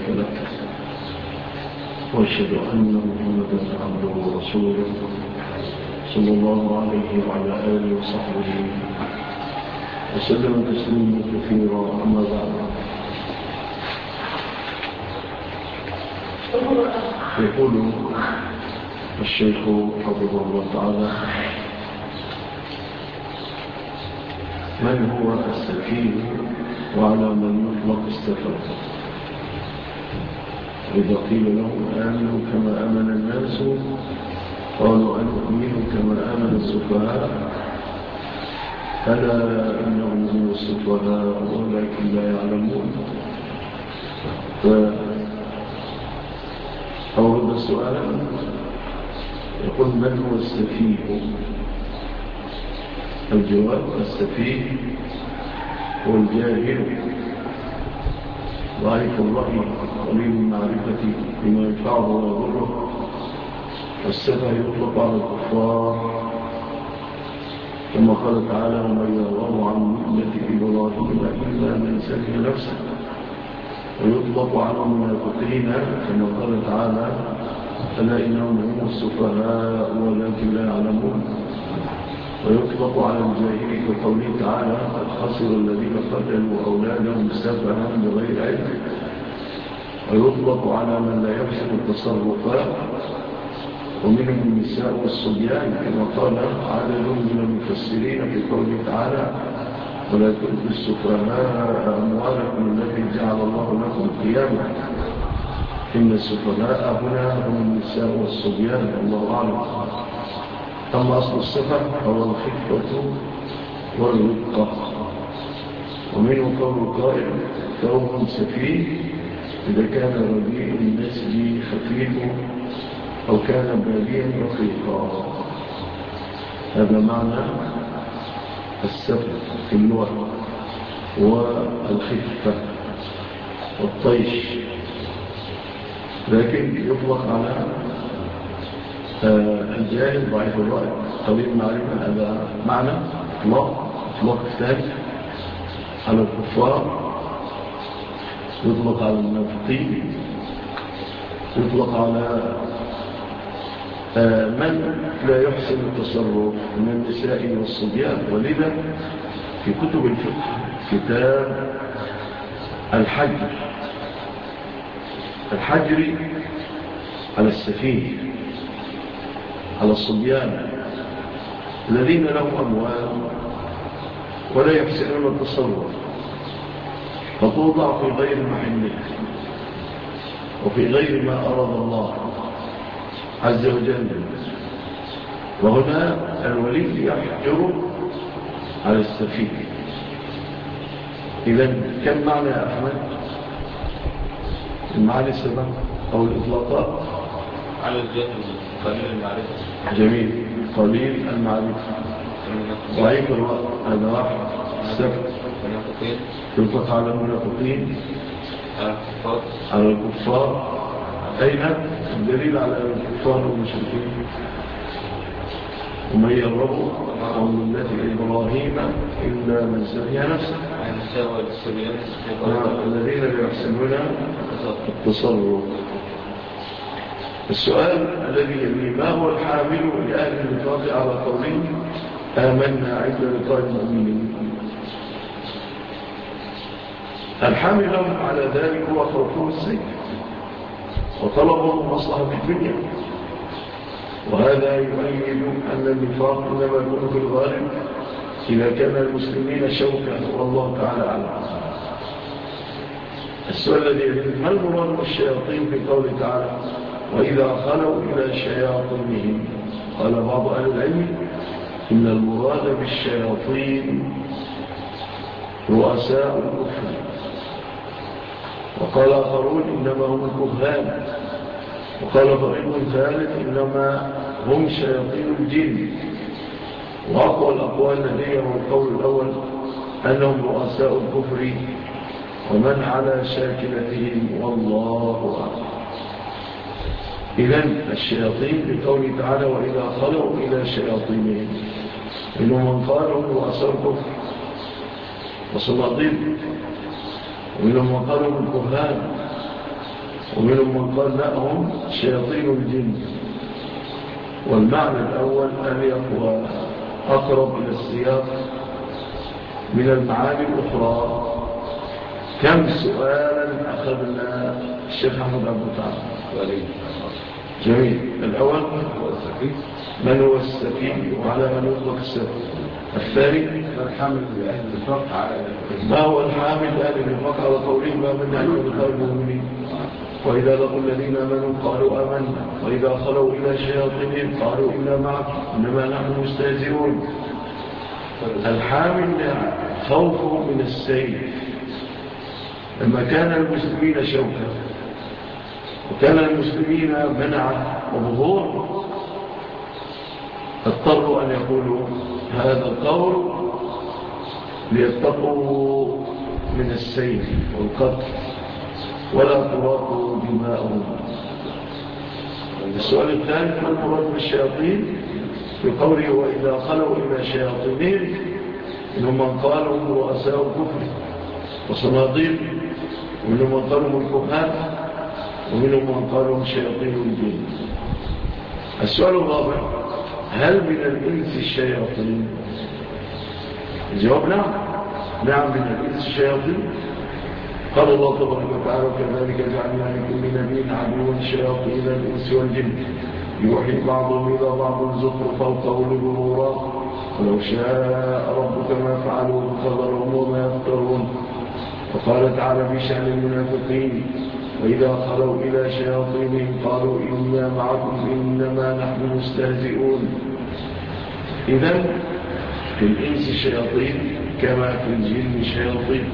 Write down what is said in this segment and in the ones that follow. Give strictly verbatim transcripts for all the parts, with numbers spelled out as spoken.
شريك له، وأشهد أن محمدا عبده ورسوله صلى الله عليه وعلى آله وصحبه وسلم تسليما كثيرا. أما بعد، يقول الشيخ حفظه الله تعالى: من هو السفيه وعلى من يطلق السفر؟ إذا قيل لهم آمنوا كما آمن الناس قالوا أنؤمن كما آمن السفهاء ألا إنهم هم السفهاء ولكن لا يعلمون. فأورد السؤال يقول: من هو السفيه؟ الجواب: السفيه هو الجاهل ضعيف الرأي قليل المعرفة بما ينفعه ويضره. والسفه يطلق على الكفار كما قال تعالى: ومن يرغب عن ملة إبراهيم إلا من سفه نفسه. ويطلق على المنافقين كما قال تعالى: ألا إنهم هم السفهاء ولكن لا يعلمون. ويطلق على الجاهل كقوله تعالى: قد خسر الذين قتلوا أولادهم سفها بغير علم. ويطلق على من لا يحسن التصرفات ومنهم النساء والصبيان كما قال عدد من المفسرين في قوله تعالى: ولا تؤتوا السفهاء أموالكم التي جعل الله لكم قياما. إن السفهاء هنا هم النساء والصبيان، الله أعلم. أما أصل السفه هو الخفة والرقة. ومنه قول القائل: ثوب سفيه إذا كان رديء النسب خفيف أو كان باديا رقيقا. هذا معنى السفه في اللغة، والخفة والطيش، لكن يطلق على الجاهل ضعيف الرأي قليل المعرفة. هذا معنى إطلاق. إطلاق الثاني على الكفار، يطلق على المنافقين، يطلق على من لا يحسن التصرف من النساء والصبيان. ولذا في كتب الفقه كتاب الحجر الحجر على السفيه، على الصبيان الذين لهم أموال ولا يحسنون التصرف، فتوضع في غير محله وفي غير ما أراد الله عز وجل. وهنا الولي يحجر على السفيه. إذن كم معنى يا أحمد؟ المعنى سبب أو الإطلاقات على الجهل قليل المعرفة. جميل. قليل المعرفة، ضعيف الرأي، هذا واحد. السفه يطلق على المنافقين، على الكفار. أين الدليل على الكفار والمشركين؟ ومن يرغب عن ملة إبراهيم إلا من سفه نفسه. الذين لا يحسنون التصرف. السؤال الذي يلي: ما هو الحامل لأهل النفاق على قولهم آمنا عند لقاء المؤمنين؟ الحامل لهم على ذلك هو خوفهم السيف وطلبهم مصلحة في الدنيا. وهذا يؤيد أن النفاق إنما يكون في الغالب إذا كان المسلمين شوكا، والله تعالى أعلم. السؤال الذي يلي: ما المراد بالشياطين في قوله تعالى: وإذا خلوا إلى شياطينهم؟ قال بعض أهل العلم: إن المراد بالشياطين رؤساء الكفر. وقال آخرون: إنما هم الكهان. وقال فريق ثالث: إنما هم شياطين الجن. وأقوى الأقوال الذي هو القول الأول أنهم رؤساء الكفر ومن على شاكلتهم، والله أعلم. إذن الشياطين بقوله تعالى: وإذا خلوا إلى شياطينهم، إنهم من قالوا رؤساء الكفر وصناديد، ومنهم من قالوا الكهان ومنهم من قال لا هم شياطين الجن. والمعنى الأول أن يقوى أقرب إلى السياق من المعاني الأخرى. كم سؤالا أخذنا الشيخ أحمد عبد الفتاح؟ جميل. الأول من هو السفيه وعلى من يطلق السفيه؟ الثاني الحامل لأهل النفاق على ما هو الحامل لأهل النفاق على قولهم ما من أهل الخير المؤمنين؟ وإذا لقوا الذين آمنوا قالوا آمنا وإذا خلوا إلى شياطينهم قالوا إنا معكم إنما نحن مستهزئون. الحامل خوفهم من السيف لما كان المسلمين شوكا وكان المسلمين منعا وظهور اضطروا أن يقولوا هذا القول ليتقوا من السيف والقتل ولا تراقوا دماءهم. السؤال الثاني ما المراد بالشياطين في قوله وإذا خلوا إلى شياطينهم إنهم من قالوا هم رؤساء الكفر وصناديق ومنهم من قالوا هم الكهان ومنهم من قالوا هم شياطين الجن. السؤال الرابع هل من الإنس الشياطين؟ الجواب نعم نعم من الإنس الشياطين. قال الله تبارك وتعالى كذلك جعلنا لكل نبي عدوا شياطين الإنس والجن يوحي بعضهم إلى بعض زخرف القول غرورا ولو شاء ربك ما فعلوا فذرهم وما يفترون. وقال تعالى في شأن المنافقين وإذا خلوا إلى شياطينهم قالوا إنا معكم إنما نحن مستهزئون. إذن في الإنس شياطين كما في الجن شياطين.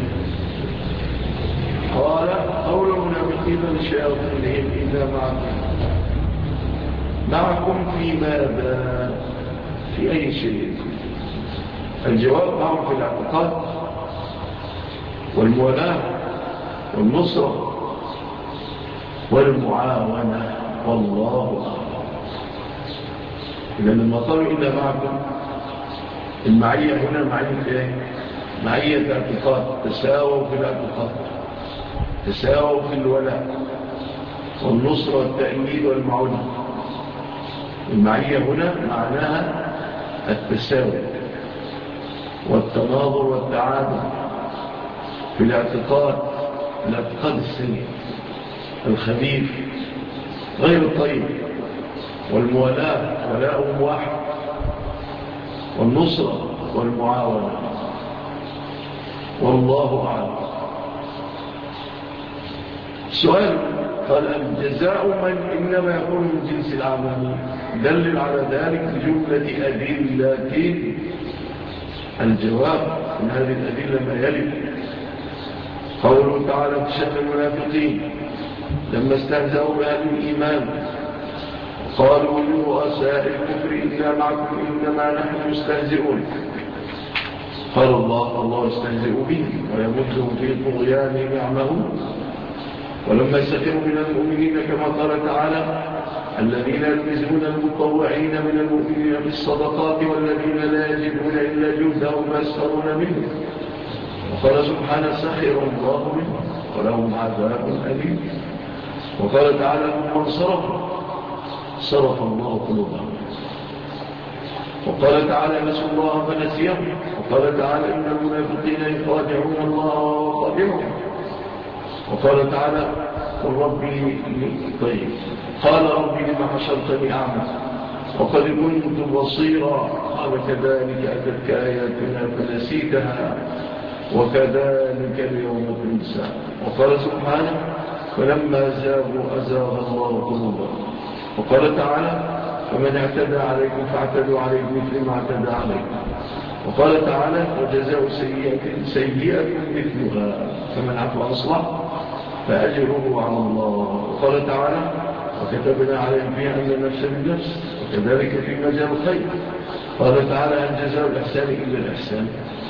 قال قول المنافقين لشياطينهم إنا معكم معكم في ماذا؟ في أي شيء؟ الجواب معهم في الاعتقاد والمولاة والنصرة والمعاونة والله أعلم. إذا لما قالوا إلا معكم المعية هنا معية إيه؟ معية اعتقاد تساووا في الاعتقاد تساووا في الولاء والنصرة والتأييد والمعونة. المعية هنا معناها التساوي والتناظر والتعادل في الاعتقاد الاعتقاد السيء الخبيث غير الطيب والموالاة ولاء واحد والنصرة والمعاونة والله أعلم. سؤال قال الجزاء من إنما يكون من جنس العمل دلل على ذلك بجملة أدلة. الجواب من هذه الأدلة ما يلي قوله تعالى في شأن المنافقين لما استهزأوا بأهل الإيمان قالوا لرؤساء الكفر إنا معكم إنما نحن مستهزئون. قال الله الله يستهزئ بهم ويمدهم في طغيانهم يعمهون. ولما سخروا من المؤمنين كما قال تعالى الذين يلمزون المطوعين من المؤمنين في الصدقات والذين لا يجدون إلا جهدهم يسخرون منه. وقال سبحانه سخر الله منه ولهم عذاب أليم. وقال تعالى من صرفوا صرف الله قلوبهم. وقال تعالى نسوا الله فنسيهم. وقال تعالى إن المنافقين يخادعون الله وخادعهم. وقال تعالى قل ربي طيب قال ربي لما حشرتني أعمى وقد كنت بصيرا قال كذلك أتتك آياتنا فنسيتها وكذلك اليوم تنسى. وقال سبحانه فلما زاغوا أزاغ الله قلوبهم. وقال تعالى فمن اعتدى عليكم فاعتدوا عليه مثل ما اعتدى عليكم. وقال تعالى وجزاء سيئة سيئة مثلها فمن عفو أصلح فأجره على الله. وقال تعالى وكتبنا عليهم فيها أن النفس بالنفس وكذلك في مجال الخير. قال تعالى أن جزاء الإحسان إلا الإحسان.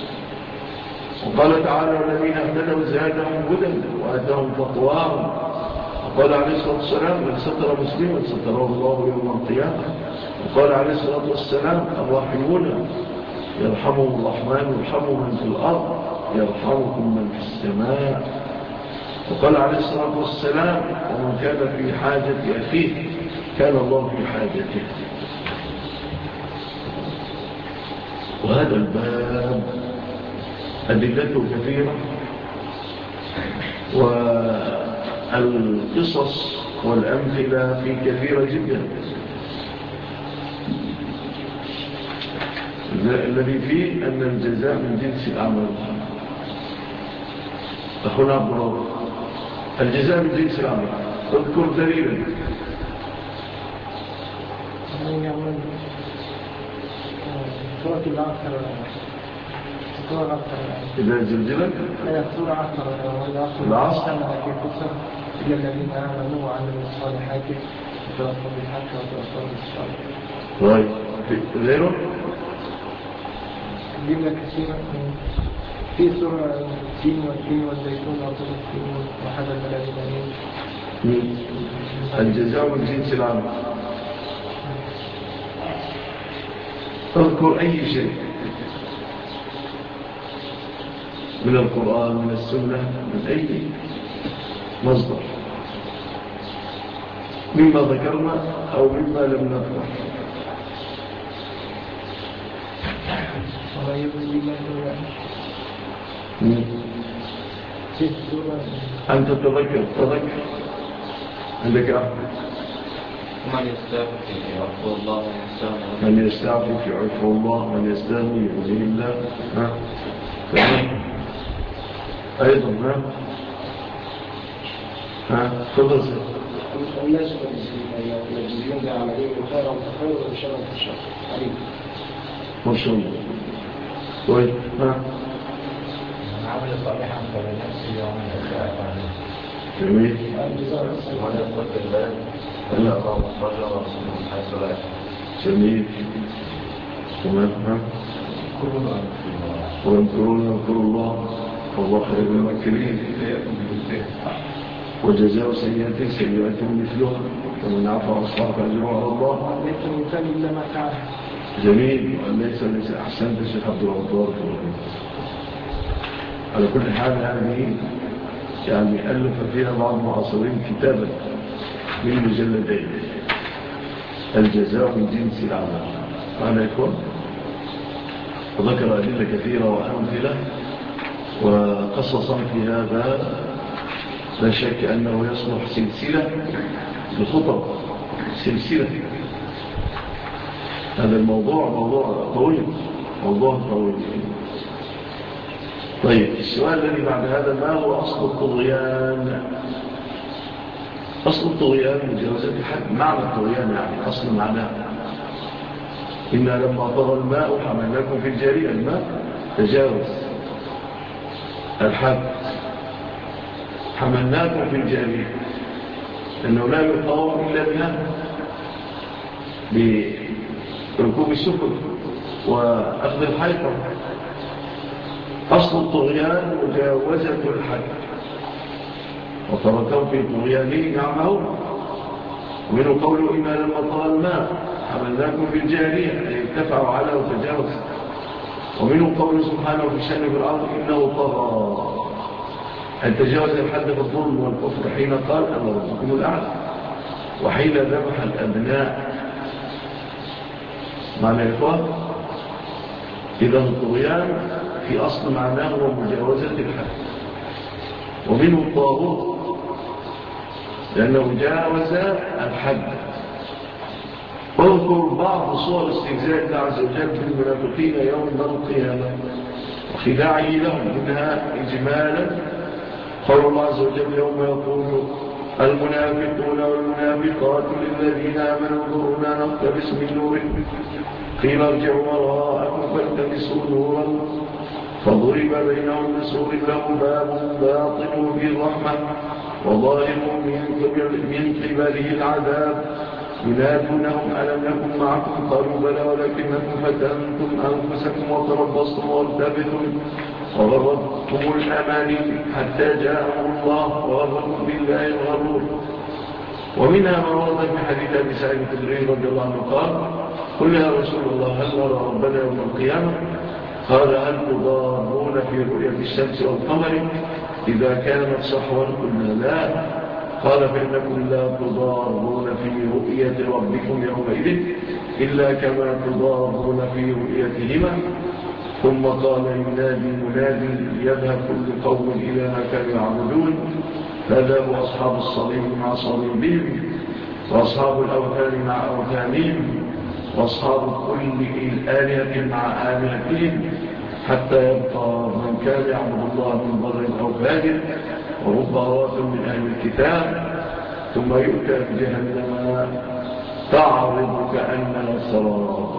وقال تعالى والذين اهتدوا زادهم هدى وآتاهم تقواهم. وقال عليه الصلاة والسلام من ستر مسلما ستره الله يوم القيامة. وقال عليه الصلاة والسلام الراحمون يرحمهم الرحمن يرحمهم من في الأرض يرحمكم من في السماء. وقال عليه الصلاة والسلام ومن كان في حاجة أخيه كان الله في حاجته. وهذا الباب أدلته كثيرة، والقصص والأمثلة فيه كثيرة جدا. الذي فيه أن الجزاء من جنس العمل. أخونا عبد الله، الجزاء من جنس العمل، اذكر دليلا. سورة العصر سورة العصر إذا زلزلت سورة العصر العصر في القصر إلى الذين آمنوا وعملوا الصالحات وتواصوا بالحق وتواصوا بالصبر. طيب غيره جملة كثيرة في سورة التين والتين والزيتون وطول التين وحذا البلد الأمين. الجزاء من جنس العمل. اذكر أي شيء من القرآن من السنة من أي مصدر مما ذكرنا أو مما لم نذكر. وما يبدو الله في السورة أنت تذكر تذكر عندك أحمد. ومن يستعفف يعفو الله من يستعفف يعفو الله من يستغني يغنيه الله. ها تمام. أيضا ها ها تفضل. الناس يجزيون بعملهم خيرا فخير وشرا فشر عليم. ما شاء الله. طيب ها عمل صالحا فلنفسه ومن أساء فعليه. جميل. ومن يتق الله فلا الله مخرجا ورسوله من حيث لا يحتسب. جميل. تمام. ها ويذكرون يذكر الله والله خير الماكرين. وجزاء سيئة سيئة مثلها ومن عفا واصلح فأجره على الله. ليس الإنسان إلا ما فعل. جميل. ليس ليس أحسنت الشيخ عبد الغفار. على كل حال هذه يعني ألف فيها بعض المعاصرين كتابا من مجلدين الجزاء من جنس العمل. معنى يكون وذكر أدلة كثيرة وأمثلة وقصصا في هذا لا شك أنه يصلح سلسلة لخطب سلسلة. هذا الموضوع موضوع طويل موضوع طويل. طيب السؤال الذي بعد هذا ما هو أصل الطغيان؟ أصل الطغيان مجاوزة الحد. معنى الطغيان يعني أصل معناه إنا لما طغى الماء حملناكم في الجارية. الماء تجاوز الحد حملناكم في الجارية لأنه لا يقاوم إلا بها بركوب السفن وأخذ الحيطة. أصل الطغيان مجاوزة الحد وتركوا في طغيانهم يعمهون. ومنه قوله إنا لما طغى الماء حملناكم في الجارية أي ارتفعوا على وتجاوز. ومنه قوله سبحانه في شأن فرعون إنه طغى أن تجاوز الحد في الظلم والكفر حين قال أنا ربكم الأعلى وحين ذبح الأبناء. معنى يا إخوان إذا الطغيان في أصل معناه ومجاوزة الحد. ومنه الطاغوت لأنه جاوز الحد. واذكر بعض صور استهزاء الله عز وجل بالمنافقين يوم القيامة وخداعه لهم منها إجمالا قول الله عز وجل يوم يقول المنافقون والمنافقات للذين آمنوا انظرونا نقتبس من نوركم قيل ارجعوا وراءكم فالتمسوا نورا فضرب بينهم بسور له باب باطن فيه الرحمة وظاهر من قبله العذاب ينادونهم ألم نكن معكم قالوا بلى ولكنكم فتنتم أنفسكم وتربصتم وارتبتم وغرتكم الأماني حتى جاءكم الله وغركم بالله الغرور. ومنها ما ورد في حديث أبي سعيد الخدري رضي الله عنه قال قل يا رسول الله هل نرى ربنا يوم القيامة؟ قال هل تضارون في رؤية الشمس والقمر؟ إذا كانت صحوا قلنا لا. قال فإنكم لا تضارون في رؤية ربكم يومئذ إلا كما تضارون في رؤيتهما. ثم قال ينادي منادي يذهب كل قوم إلى ما كانوا يعبدون، فذهب أصحاب الصليب مع صليبهم، وأصحاب الأوثان مع أوثانهم، وأصحاب كل الآلهة مع آلهتهم، حتى يبقى من كان يعبد الله من بر أو فاجر وربارات من أهل الكتاب. ثم يؤتى بجهنم تعرض كأنها سراب،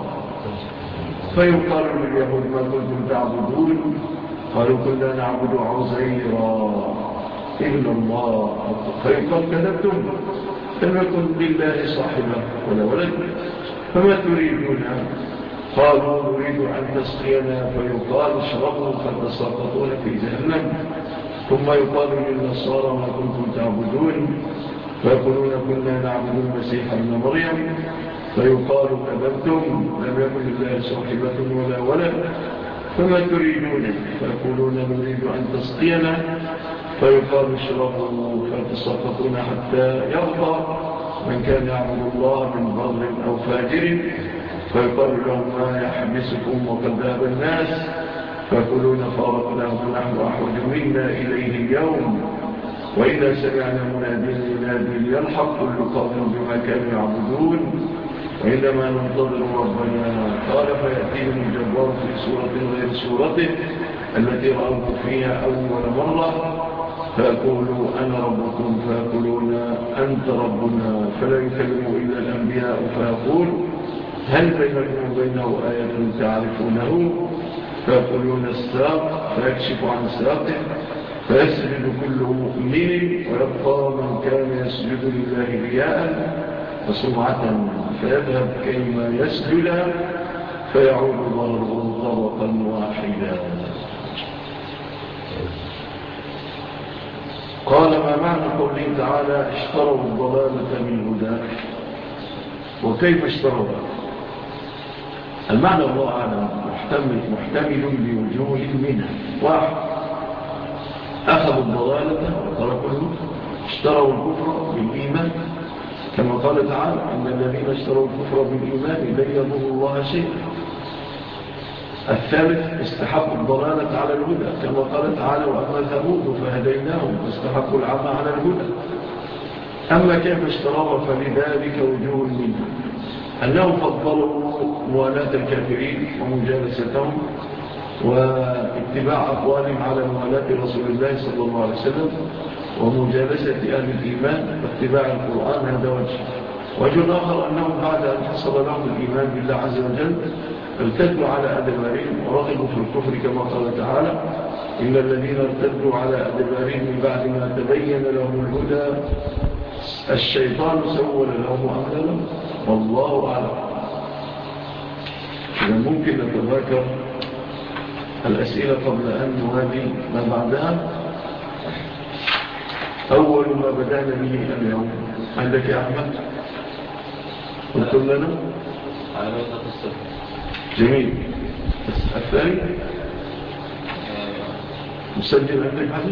فيقال لليهود ما كنتم تعبدون؟ قالوا كنا نعبد عزيرا ابن الله. فيقال كذبتم، لم يكن لله صاحبه ولا ولد، فما تريدون؟ قالوا نريد أن تسقينا، فيقال اشربوا فتساقطون في جهنم. ثم يقال للنصارى ما كنتم تعبدون؟ فيقولون كنا نعبد المسيح ابن مريم. فيقال كذبتم، لم يكن لله صاحبة ولا ولد، فما تريدون؟ فيقولون نريد أن تسقينا، فيقال اشربوا فتساقطون حتى يرضى من كان يعبد الله من بر أو فاجر. فيقال لهم ما يحبسكم وقد ذهب الناس؟ فيقولون فارقناهم نحن أحوج منا إليه اليوم، وإذا سمعنا منادين ينادي ليلحق كل قوم بما كانوا يعبدون، وإنما ننتظر ربنا. قال فيأتيهم الجبار في سورة غير سورته التي رأوه فيها أول مرة، فيقولوا أنا ربكم، فيقولون أنت ربنا، فلا يكلم إلا الأنبياء، فيقول هل بينكم وبينه آية تعرفونه؟ فيقولون الساق، فيكشف عن ساقه، فيسجد كل مؤمن، ويبقى من كان يسجد لله رياء وسمعة، فيذهب كيما يسجد، فيعود ضربه طبقا واحدا. قال ما معنى قوله تعالى اشتروا الضلالة بالهدى؟ وكيف اشتروا؟ المعنى الله أعلم، محتمل, محتمل لوجوه منها. واحد، أخذوا الضلالة وتركوا الهدى، اشتروا الكفر بالإيمان، كما قال تعالى إن الذين اشتروا الكفر بالإيمان لن يضروا الله شيئا. الثالث، استحقوا الضلالة على الهدى، كما قال تعالى وأما ثمود فهديناهم فاستحقوا العمى على الهدى. أما كيف اشتروا فلذلك وجوه منها، أنهم فضلوا موالاة الكافرين ومجالستهم واتباع أقوالهم على موالاة رسول الله صلى الله عليه وسلم ومجالسة أهل الإيمان واتباع القرآن. هذا وجه. وجه آخر أنهم بعد أن حصل لهم الإيمان بالله عز وجل ارتدوا على أدبارهم ورغبوا في الكفر، كما قال تعالى إن الذين ارتدوا على أدبارهم من بعد ما تبين لهم الهدى الشيطان سول لهم أعمالهم والله أعلم. إذا ممكن نتذكر الأسئلة قبل أن نوادي ما بعدها. أول ما بدأنا به اليوم عندك يا أحمد؟ قلت لنا على نقطة الصفر. جميل. الثاني مسجل عندك حديث؟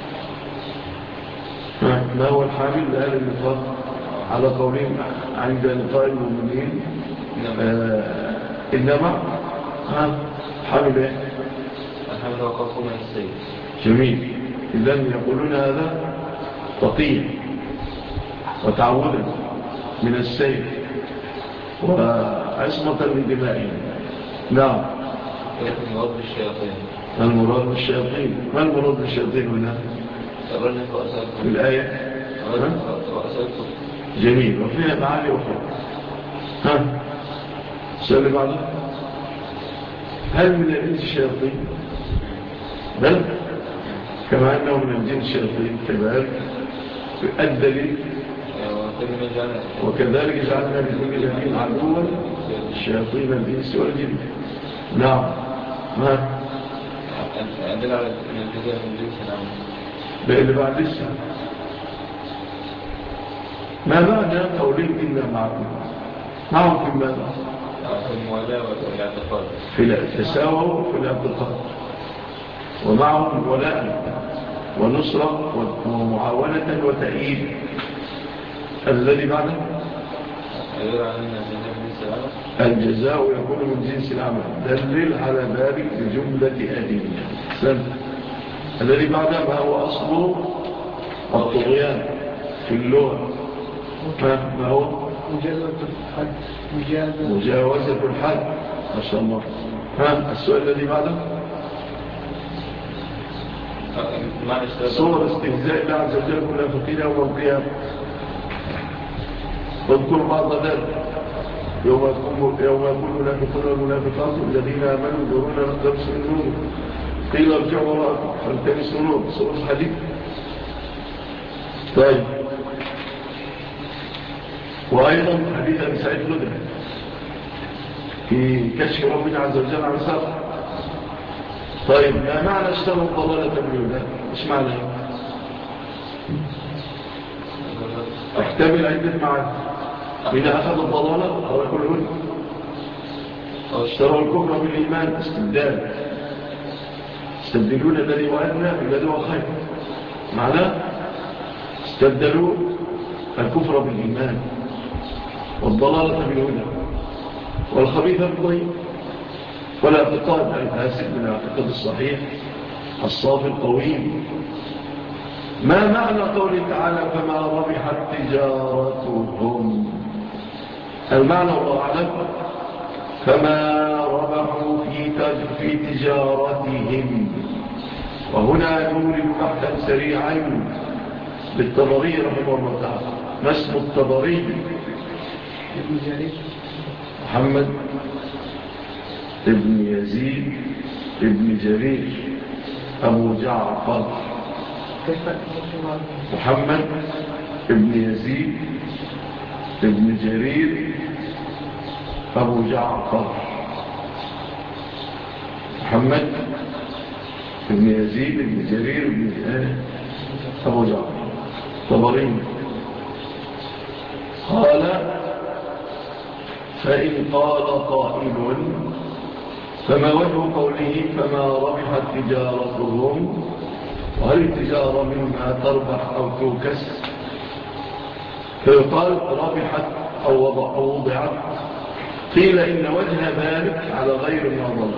ما هو الحامل لأهل النفاق على قولهم عند لقاء المؤمنين؟ آه إنما ها حامل إيه؟ الحامل وقفوا من السيد. جميل. إذن يقولون هذا تقيا وتعودا من السيد وعصمة لدمائهم. نعم. المراد بالشياطين. المراد بالشياطين. ما المراد بالشياطين هنا؟ في الآية جميل. وفيها معاني أخرى. ها السؤال اللي بعده، هل من الإنس الشياطين؟ بل كما أنه من الجن الشياطين كذلك. الدليل وكذلك جعلنا لكل نبي عدوا الشياطين الإنس والجن. نعم. ما أدل على الجزاء من جنس العمل. ده اللي بعد لسه. ما معنى قولين إلا معكم؟ معهم في ماذا؟ في الموالاة والاعتقاد. في التساوى في الاعتقاد، ومعهم ولاء ونصرة ومعاونة وتأييد. الذي بعده الجزاء يكون من جنس العمل. دلل على ذلك بجملة أدلة. الذي بعده ما هو أصل الطغيان في اللغة؟ ما هو مجاوزة الحد. مجاوزة الحد. ما شاء الله. ها السؤال الذي بعده صور استهزاء الله عز وجل المنافقين يوم القيامة. واذكر بعض ذلك يوم يكون المنافقون والمنافقات الذين آمنوا ينظرون نقتبس من نور قيل ارجعوا وراءكم فالتمسوا نور. صور الحديث. طيب وأيضا حديث أبي سعيد الخدري في كشف ربنا عز وجل عن ساق. طيب ما معنى اشتروا الضلالة بالهدى؟ ايش معنى؟ احتمل عدة معاني. إذا أخذوا الضلالة أو يقول الهدى، أو اشتروا الكفر بالإيمان استبدال، استبدلون الذي وأدنى بالذي هو خير. معناه استبدلوا الكفر بالإيمان والضلالة بالهدى والخبيث بالطيب والاعتقاد الفاسد من الاعتقاد الصحيح الصافي القويم. ما معنى قوله تعالى فما ربحت تجارتهم؟ المعنى الله أعلم فما ربحوا في في تجارتهم. وهنا نورد بحثا سريعا بالطبري رحمه الله تعالى. ما اسم الطبري؟ ابن جرير محمد ابن يزيد ابن جرير أبو جعفر. محمد ابن يزيد ابن جرير أبو جعفر. محمد ابن يزيد ابن جرير ابن أبو جعفر طبري. قال فإن قال قائل فما وجه قوله فما ربحت تجارتهم؟ وهل التجارة مما تربح أو توكس؟ فيقال ربحت أو وضعت. قيل إن وجه ذلك على غير ما ظل،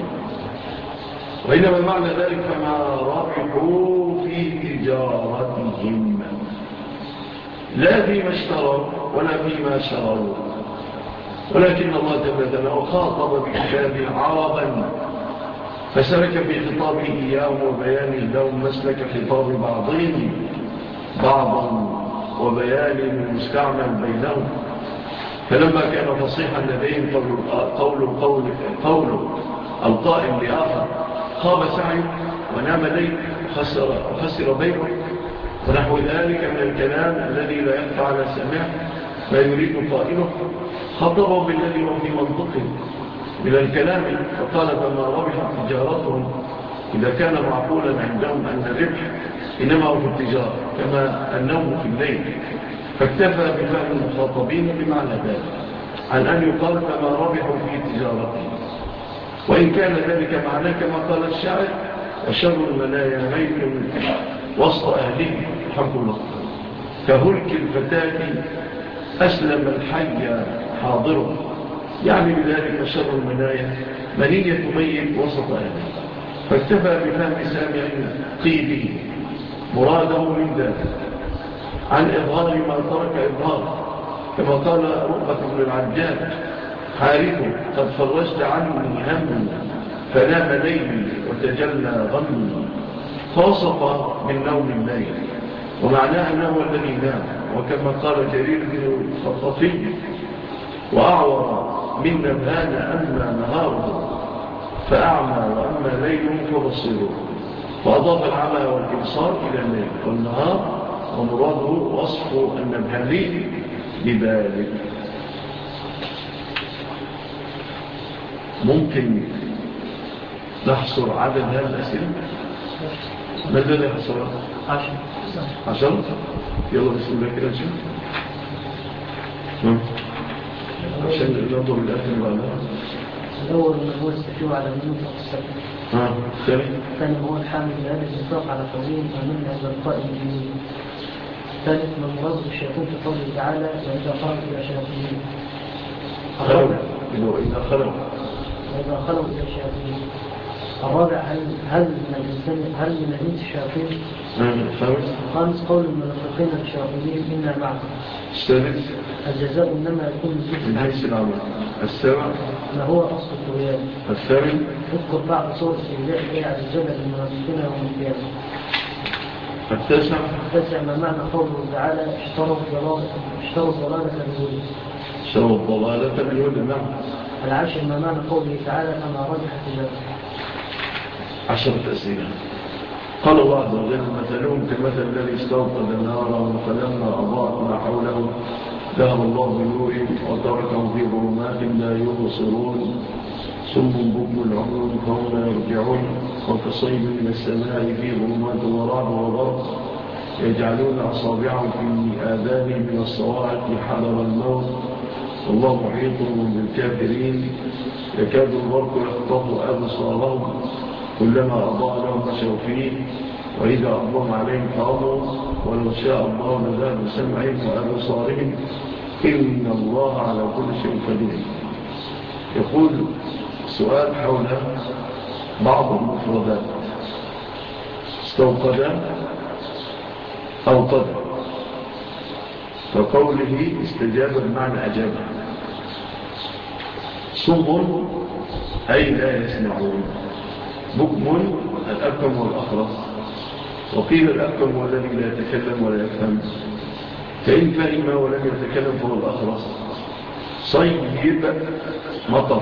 وإنما معنى ذلك فما ربحوا في تجارتهم لا فيما اشتروا ولا فيما شروا، ولكن الله جل جلاله خاطب بكتابه عربا فسلك في خطابه إياهم وبيان لهم مسلك خطاب بعضهم بعضا وبيان المستعمل بينهم. فلما كان فصيحا لديهم قول قول قول القائل لآخر خاب سعي ونام ليل وخسر, وخسر بيعه ونحو ذلك من الكلام الذي لا يخفى على سماع ما يريد قائله، خطبوا بالذي هو في منطقه من الكلام فقال فما ربحت تجارتهم إذا كان معقولا عندهم أن الربح إنما هو في التجارة كما النوم في الليل، فاكتفى بفهم المخاطبين بمعنى ذلك عن أن يقال فما ربحوا في تجارتهم. وإن كان ذلك معناه كما قال الشاعر وشر المنايا ميت وسط أهله الحمد الله كهلك الفتاة أسلم الحي حاضره، يعني بذلك شر المنايا منية ميت وسط أهله، فاكتفى بفهم سامع قيده مراده من ذلك عن إظهار ما ترك إظهار، كما قال رؤبة بن العجال حارث قد فرجت عني همي فنام ليلي وتجلى غمي، فوصف من نوم الليل ومعناه أنه الذي نام، وكما قال جرير بن الخطفي وأعور من نبهان أما نهاره فأعمى وأما ليله فبصيره، فأضاف العمى والإبصار إلى الليل والنهار ومراده وصف النبهاني بذلك. ممكن نحصر عدد هذه الأسئلة؟ ماذا نحصر؟ عشر عشر؟ يلا بسم الله كده نشوف عشان ننظر الآخر بعدها. الأول من هو السكيو على المنطقة السكيو ها ثاني ثاني هو الحامل لهذا الاتفاق على قولهم آمنا بالقائم الدين. ثالث من مراد الشياطين في قوله تعالى وإذا خلوا إلى شياطين. خلوا إذا خلوا وإذا خلوا إلى شياطين. الرابع هل هل من الإنسان هل من الإنس الشياطين؟ الخامس الخامس قول المنافقين الشياطين إنا معكم. السادس الجزاء إنما يكون من جنس العمل. السابع ما هو أصل الطغيان. الثامن اذكر بعض صور استهزاء الله عز وجل للمنافقين يوم القيامة. التاسع التاسع ما معنى قوله تعالى اشتروا الضلالة اشتروا الضلالة بالهدى. اشتروا الضلالة بالهدى. نعم. العاشر ما معنى قوله تعالى فما رجحت ذلك. عشرة أسئلة. قال الله عز وجل مثلهم كمثل الذي استوقد نارا فلما أضاءت ما حوله ذهب الله بنورهم وتركهم في ظلمات لا يبصرون صم بكم العمر فهم لا يرجعون وكصيب من السماء في ظلمات ورعد وبرق يجعلون أصابعهم في آذانهم من الصواعق حذر الموت والله محيط بالكافرين يكاد البرق يخطف أبصارهم كلما أضاء لهم مشوا فيه وإذا أظلم عليهم قاموا ولو شاء الله لذهب بسمعهم وأبصارهم إن الله على كل شيء قدير. يقول سؤال حول بعض المفردات استوقد أو قد فقوله استجاب بمعنى أجاب. صم أي لا يسمعون. بكم الأبكم والأخرس. وقيل الأبكم هو الذي لا يتكلم ولا يفهم فإن فهم ولم يتكلم فهو الأخرس. صيب مطر.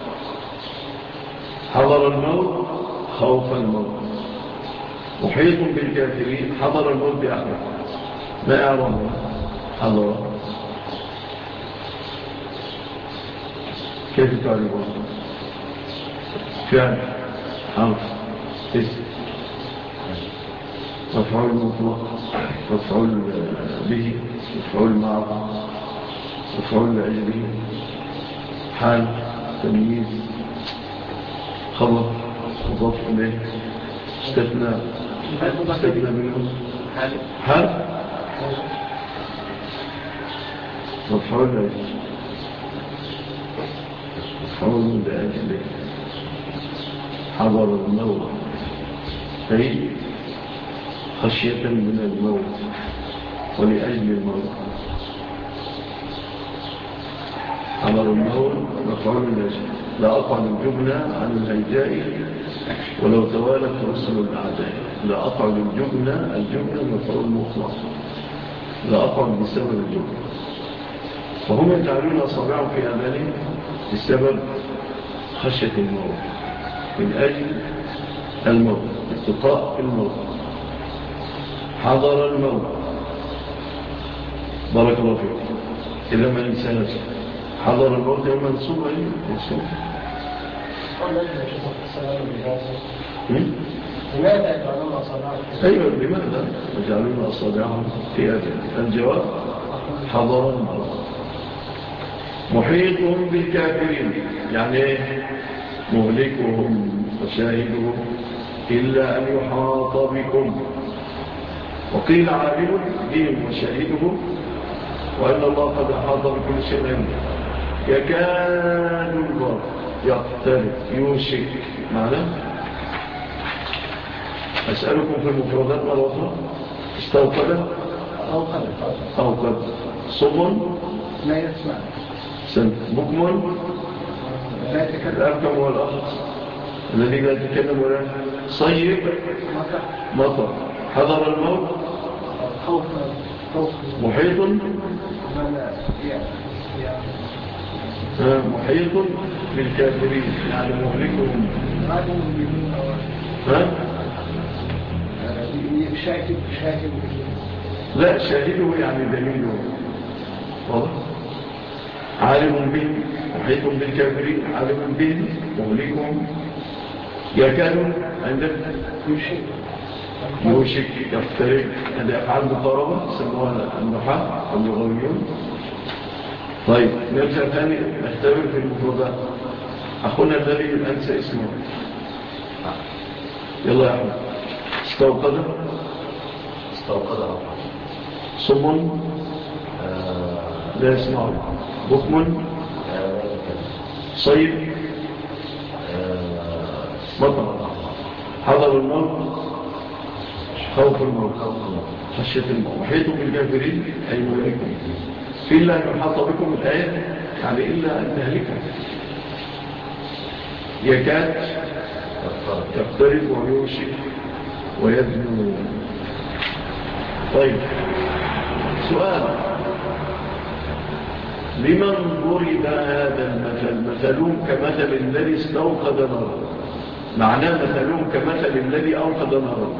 حضر الموت خوف الموت. محيط بالكافرين. حضر الموت بأحمد ما أعلم حضر كيف تعرفون فعل حرف اسم مفعول مطلق مفعول به مفعول معه مفعول لأجله حال تمييز خبر مضاف إليه استثنى استثنى منه حال مفعول لأجله مفعول لأجله حضر الموت أي خشية من الموت ولأجل الموت. حضر الموت مفعول لأجله. لا أقعد الجبنة عن الهيجاء ولو توالت رسل الأعداء. لا أقعد الجبنة الجبنة مفعول مطلق. لا أقعد بسبب الجبنة. وهم يجعلون أصابعهم في آذانهم بسبب خشية الموت من أجل الموت اتقاء الموت. حضر الموت بارك الله فيك. إلا ما إنسان حضر الموت يوم منصوب أيه منصوب. لماذا يجعلون أصابعهم؟ أيوة لماذا يجعلون أصابعهم في آذانهم؟ الجواب حضر الموت. محيط بالكافرين يعني مهلكهم وشاهدهم إلا أن يحاط بكم. وقيل عالم بهم وشاهدهم وأن الله قد أحاط بكل شيء عنده. يكاد البرق يقترب يوشك معنى. أسألكم في المفردات مرة أخرى استوقد أو قد أو قد صم لا يسمع بكم لا يتكلم الأبكم والأخص الذي لا يتكلم ولا صيب مطر. حضر الموت خوف خوف محيط محيط بالكافرين يعني مهلكهم. ها؟ شاكب شاكب لا شاهده يعني دليله واضح. عالم به محيط بالكافرين عالم به مهلكهم. يكاد عندك يشك يوشك يفترق. هذه أفعال مقاربة سموها النحاة واللغويون. طيب نرجع ثاني نختبر في المفردات. أخونا الذي أنسى اسمه يلا يا أحمد. استوقد استوقد أربعة. صم آه، لا يسمع، بكم آه، لا يتكلم. صيد آه، مطر، حضر الموت، خوف الموت، خوف الموت. خشية الموت، وحيتم بالكافرين أي ملائكم إلا أن يحاط بكم الآية، يعني إلا أن تهلكها يكاد يقترب ويوشك ويدنو. طيب، سؤال: لمن ضرب هذا المثل؟ مثلهم كمثل الذي استوقد نارا، معناه مثلهم كمثل الذي أوقد نارا،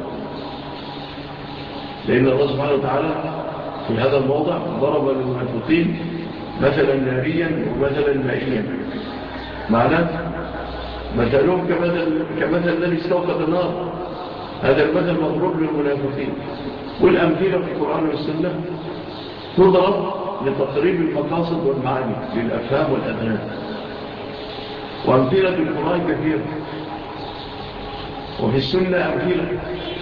لأن الله سبحانه وتعالى في هذا الموضع ضرب للمنافقين مثلا ناريا ومثلا مائيا. معناه مثلهم كمثل, كمثل الذي استوقد النار، هذا المثل مضروب للمنافقين. والأمثلة في القرآن والسنة تضرب لتقريب المقاصد والمعاني للأفهام والأذهان، وأمثلة القرآن كثيرة، وفي السنة أمثلة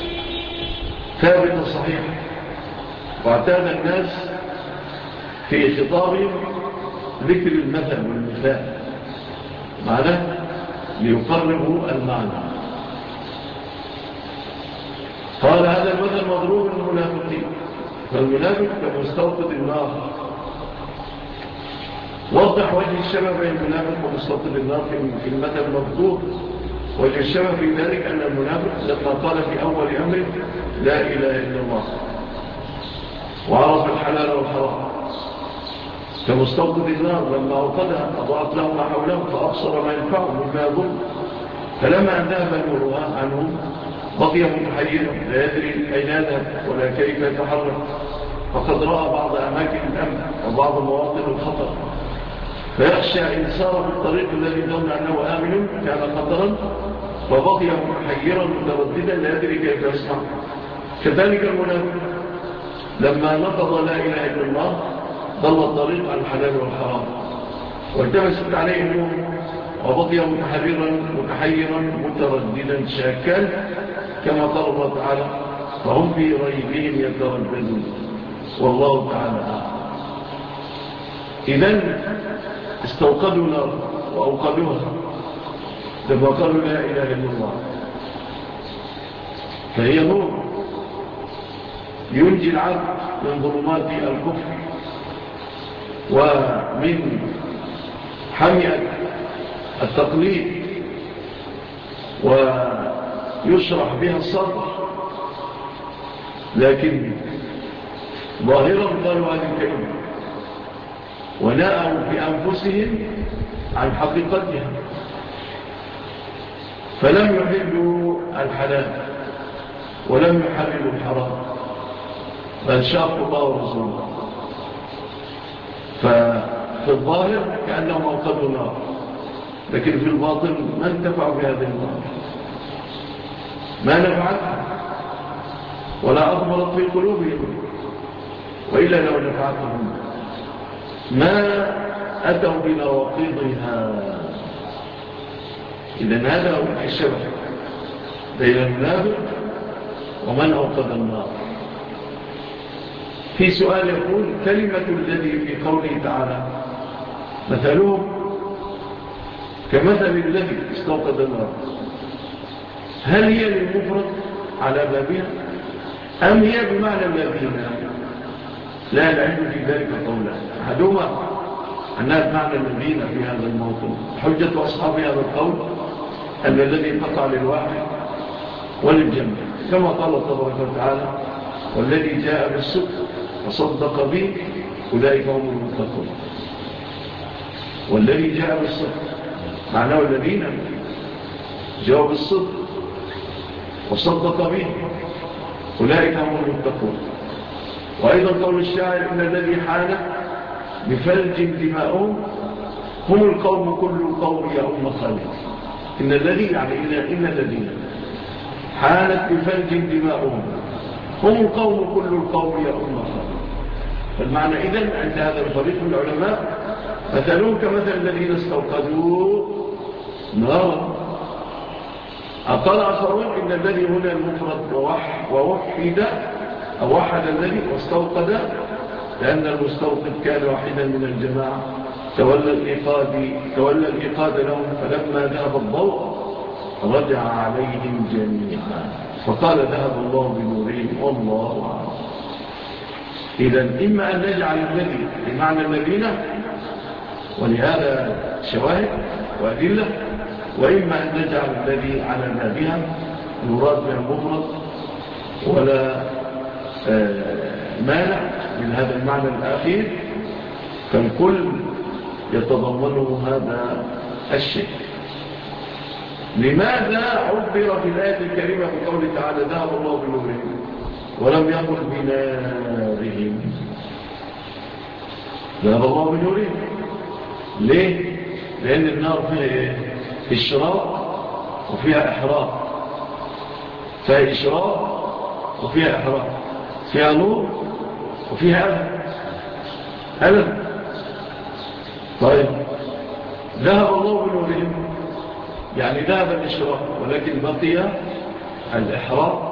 ثابتة صحيحة، واعتاد الناس في خطابهم ذكر المثل والمثال، معناه ليقربوا المعنى. قال هذا المثل مضروب للمنافقين، فالمنافق كمستوقد النار. وضح وجه الشبه بين المنافق ومستوقد النار في المثل المذكور. وجه الشبه في ذلك أن المنافق لما قال في أول أمره لا إله إلا الله وعرف الحلال والحرام، كمستوقد النار لما أوقدها أضاءت له ما حوله فأبصر ما ينفعه مما يضر، فلما ذهب نورها عنه بقي متحيرا لا يدري أين يذهب ولا كيف يتحرك، فقد رأى بعض أماكن الأمن وبعض مواطن الخطر، فيخشى إن سار في الطريق الذي ظن أنه آمن كان خطرا، فبقي محيرا مترددا لا يدري كيف يصنع. كذلك المنافق لما نقض لا إله إلا الله ضل الطريق عن الحلال والحرام، والتمست عليه النور وبقي متحررا متحيرا مترددا شاكا، كما قال الله تعالى: فهم في ريبهم يترددون، والله تعالى أعلم. إذن استوقدوا نار وأوقدوها لما قالوا لا إله إلا الله، فهي نور ينجي العبد من ظلمات الكفر ومن حمية التقليد، ويشرح بها الصدر. لكن ظاهرا قالوا هذه الكلمة ونأوا بأنفسهم عن حقيقتها، فلم يحلوا الحلال ولم يحللوا الحرام، بل شاقوا الله ورسوله. ففي الظاهر كأنهم أوقدوا نار، لكن في الباطن ما انتفعوا بهذه النار، ما نفعتها ولا أضمرت في قلوبهم، وإلا لو نفعتهم ما أتوا بنواقضها. إذن هذا هو الشبه بين المنافق ومن أوقد النار. في سؤال يقول: كلمة الذي في قوله تعالى مثلهم كمثل الذي استوقد النار، هل هي للمفرد على بابها أم هي بمعنى الذين؟ لا العلم في ذلك قولا، أحدهما أنها بمعنى الذين في هذا الموطن. حجة أصحاب هذا القول أن الذي قطع للواحد وللجمع، كما قال الله تبارك وتعالى: والذي جاء بالصدق وصدق به أولئك هم المتقون. والذي جاء بالصدق معناه الذين جاءوا بالصدق وصدق به أولئك هم المتقون. وأيضا قول الشاعر: إن الذي حان بفلج دماؤهم هم القوم كل القوم يا أم خالد. إن الذي يعني إن الذين حانت بفلج دماؤهم هم القوم كل القوم يا أم خالد. فالمعنى إذن عند هذا الفريق من العلماء مثلهم كمثل الذين استوقدوا نارا، قال آخرون إن الذي هنا المفرد ووح ووحد أو وحد الذي واستوقد، لأن المستوقد كان واحدا من الجماعة تولى الإيقاد تولى الإيقاد لهم، فلما ذهب الضوء رجع عليهم جميعا، فقال ذهب الله بنورهم والله أعلم. إذن إما أن نجعل الذي بمعنى الذين، ولهذا شواهد وأدلة، وإما أن نجعل الذي على بابها المراد بها المفرد، ولا مانع من هذا المعنى الأخير، فالكل يتضمنه هذا الشيء. لماذا عبر في الآية الكريمة بقوله تعالى ذهب الله بنورهم ولم يقل بنارهم؟ ذهب الله بنورهم ليه؟ لأن النار فيها إيه؟ إشراق وفيها إحراق، فيها إشراق وفيها إحراق، فيها نور وفيها ألم ألم طيب ذهب الله بنورهم يعني ذهب الإشراق ولكن بقي الإحراق.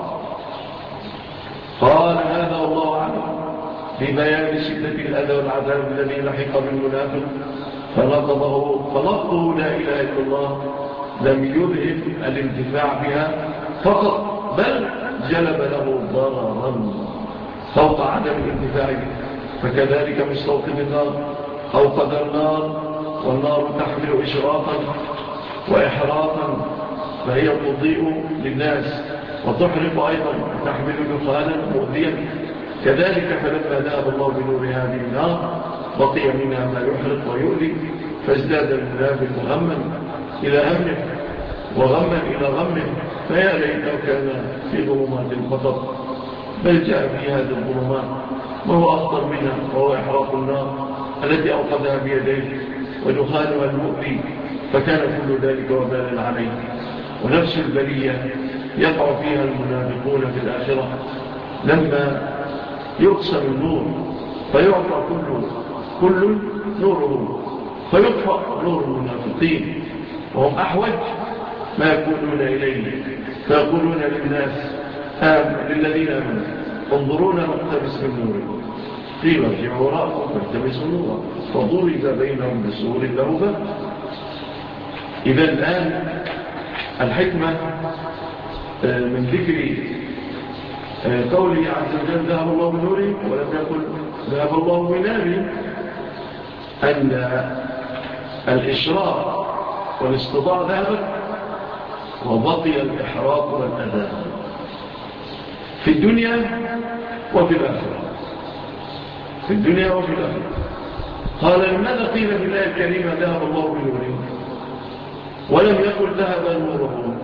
قال هذا والله أعلم ببيان شدة الأذى والعذاب الذي لحق بالمنافق، فنقضه فنقضه لا إله إلا الله لم يذهب الانتفاع بها فقط، بل جلب له ضررا فوق عدم الانتفاع به. فكذلك مستوقد النار أوقد النار، والنار تحمل إشراقا وإحراقا، فهي تضيء للناس وتحرق أيضا وتحمل دخانا مؤذيا. كذلك فلما ذهب الله بنور هذه النار بقي منها ما يحرق ويؤذي، فازداد المنافق غما إلى همه وغما إلى غمه، فيا ليته كان في ظلمات فقط، بل جاء في هذه الظلمات ما هو أخطر منها، وهو إحراق النار التي أوقدها بيديه ودخانها المؤذي، فكان كل ذلك وبالا عليه. ونفس البلية يقع فيها المنافقون في الآخرة لما يقسم النور فيعطى كل كل نوره فيطفأ نور المنافقين، وهم أحوج ما يكونون إليه، فيقولون للناس آم للذين آمنوا انظرونا نقتبس من نوركم، قيل ارجعوا وراءكم فالتمسوا نورا فضرب بينهم بسور له باب. إذا الآن الحكمة من ذكر قوله عز وجل ذهب الله بنوره ولم يقل ذهب الله بناره، أن الإشراق والاستضاء ذهبت وبقي الإحراق والأذى في الدنيا وفي الآخرة، في الدنيا وفي الآخرة. قال لماذا قيل في الآية الكريمة ذهب الله بنوره ولم يقل ذهب نورهم؟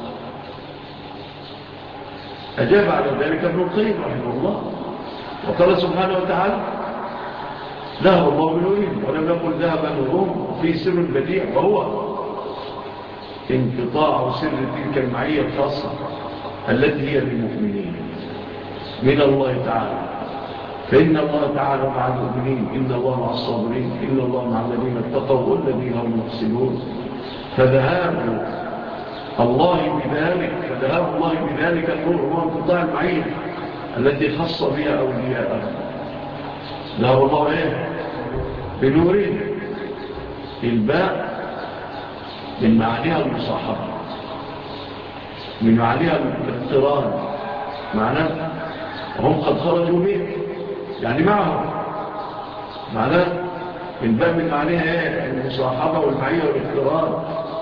أجاب على ذلك ابن القيم رحمه الله وقال سبحانه وتعالى ذهب الله بنورهم ولم يقل ذهب نورهم في سر بديع، وهو انقطاع سر تلك المعية الخاصة التي هي للمؤمنين من الله تعالى. فإن الله تعالى مع المؤمنين، إن الله مع الصابرين، إن الله مع الذين اتقوا والذين هم محسنون. فذهاب الله بذلك فذهاب الله بذلك النور هو انقطاع المعية التي خص بها أولياءه. ذهب الله إيه؟ بنورين. الباء من معانيها المصاحبة، من معانيها الاقتران، معناه هم قد خرجوا به يعني معهم، معناه الباء من معانيها ايه؟ المصاحبة والمعية والاقتران،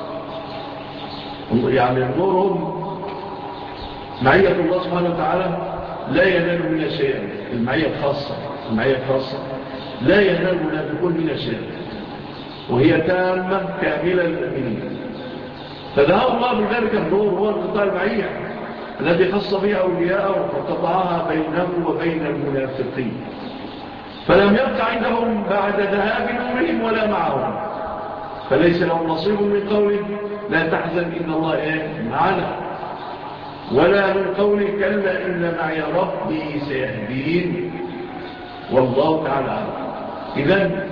يعني نورهم معية الله سبحانه وتعالى لا ينال منها شيئا. المعية الخاصة المعية الخاصة لا ينال منافقون منها شيئا، وهي تامة كاملة للمؤمنين. فذهب الله بذلك النور هو انقطاع المعية الذي خص بها أولياءه وقطعها بينه وبين المنافقين، فلم يبقى عندهم بعد ذهاب نورهم ولا معهم، فليس لهم نصيب من قول لا تحزن إن الله إيه معنا، ولا من قول كلا إن معي ربي سيهدين، والله تعالى أعلم. إذن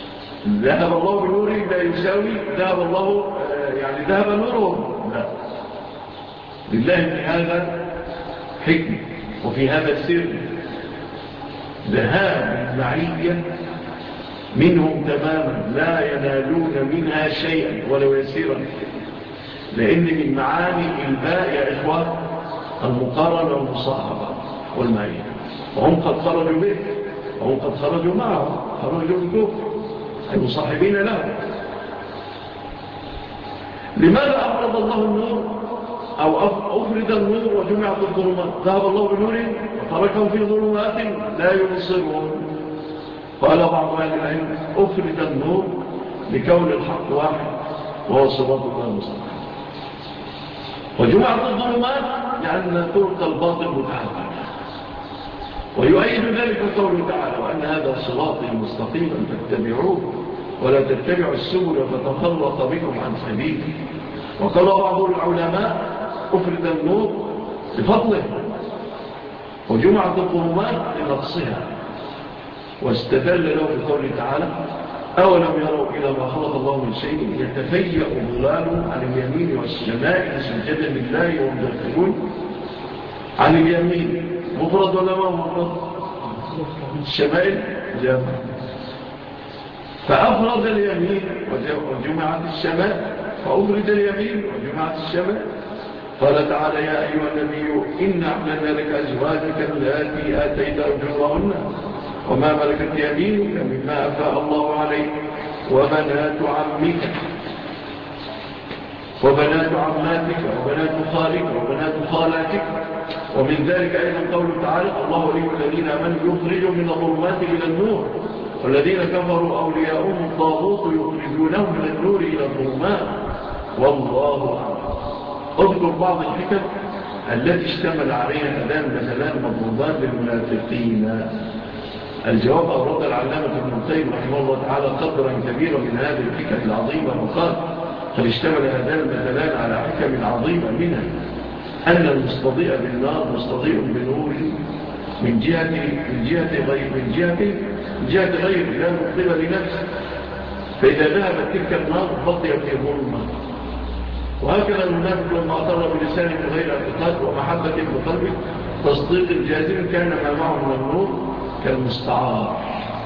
ذهب الله بنوره لا يساوي ذهب الله يعني ذهب نورهم، لا، لله في هذا حكمة وفي هذا سر ذهاب المعية منهم تماما لا ينالون منها شيئا ولو يسيرا، لأن من معاني الباء يا إخوة المقارنة والمصاحبة والمعية، وهم قد خرجوا به وهم قد خرجوا معه، خرجوا بالكفر المصاحبين له. لماذا أفرض الله النور أو أفرد النور وجمعت الظلمات؟ ذهب الله بنور وتركهم في ظلمات لا يبصرون. قال بعض أهل العلم أفرد النور لكون الحق واحد وهو صراط الله المستقيم، وجمعت الظلمات لأن طرق الباطل متعددة. ويؤيد ذلك قوله تعالى وأن هذا صراطي مستقيما فاتبعوه ولا تتبعوا السبل فتفرق بكم عن سبيله. وقال بعض العلماء أفرد النور لفضله وجمعت الظلمات لنقصها، واستدل له بقوله تعالى أولم يروا إلى ما خلق الله من شيء يتفيأ ظلاله عن اليمين والشمال سجدا لله وهم داخلون. عن اليمين مفرد ولا ما مفرد؟ الشمال جمع، فأفرد اليمين وجمعت الشمال، فأفرد اليمين وجمعت الشمال. قال تعالى يا أيها النبي إن أحلنا لك أزواجك التي آتيت أجورهن وما ملكت يمينك مما أفاء الله عليك وبنات عمك وبنات عماتك وبنات خالك وبنات خالاتك. ومن ذلك أيضا قوله تعالى الله ولي الذين آمنوا يخرجوا من الظلمات إلى النور والذين كفروا أولياؤهم الطاغوت يخرجونهم من النور إلى الظلمات والله أعلم. اذكر بعض الحكم التي اشتمل عليها الآن مثلا مضروبات للمنافقين. الجواب أورد العلامة ابن القيم رحمه الله تعالى قدرا كبيرا من هذه الحكم العظيمة، وقال قد اشتمل هذان المثلان على حكم عظيمة منها أن المستضيء بالنار مستضيء بنور من جهة من جهة غير من جهة من جهة غير لا مقبل لنفسه، فإذا ذهبت تلك النار بقي في ظلمة. وهكذا المنافق لما أطر بلسانه غير اعتقاد ومحبة بقلبه تصديق الجازم كان ما معه من النور كالمستعار.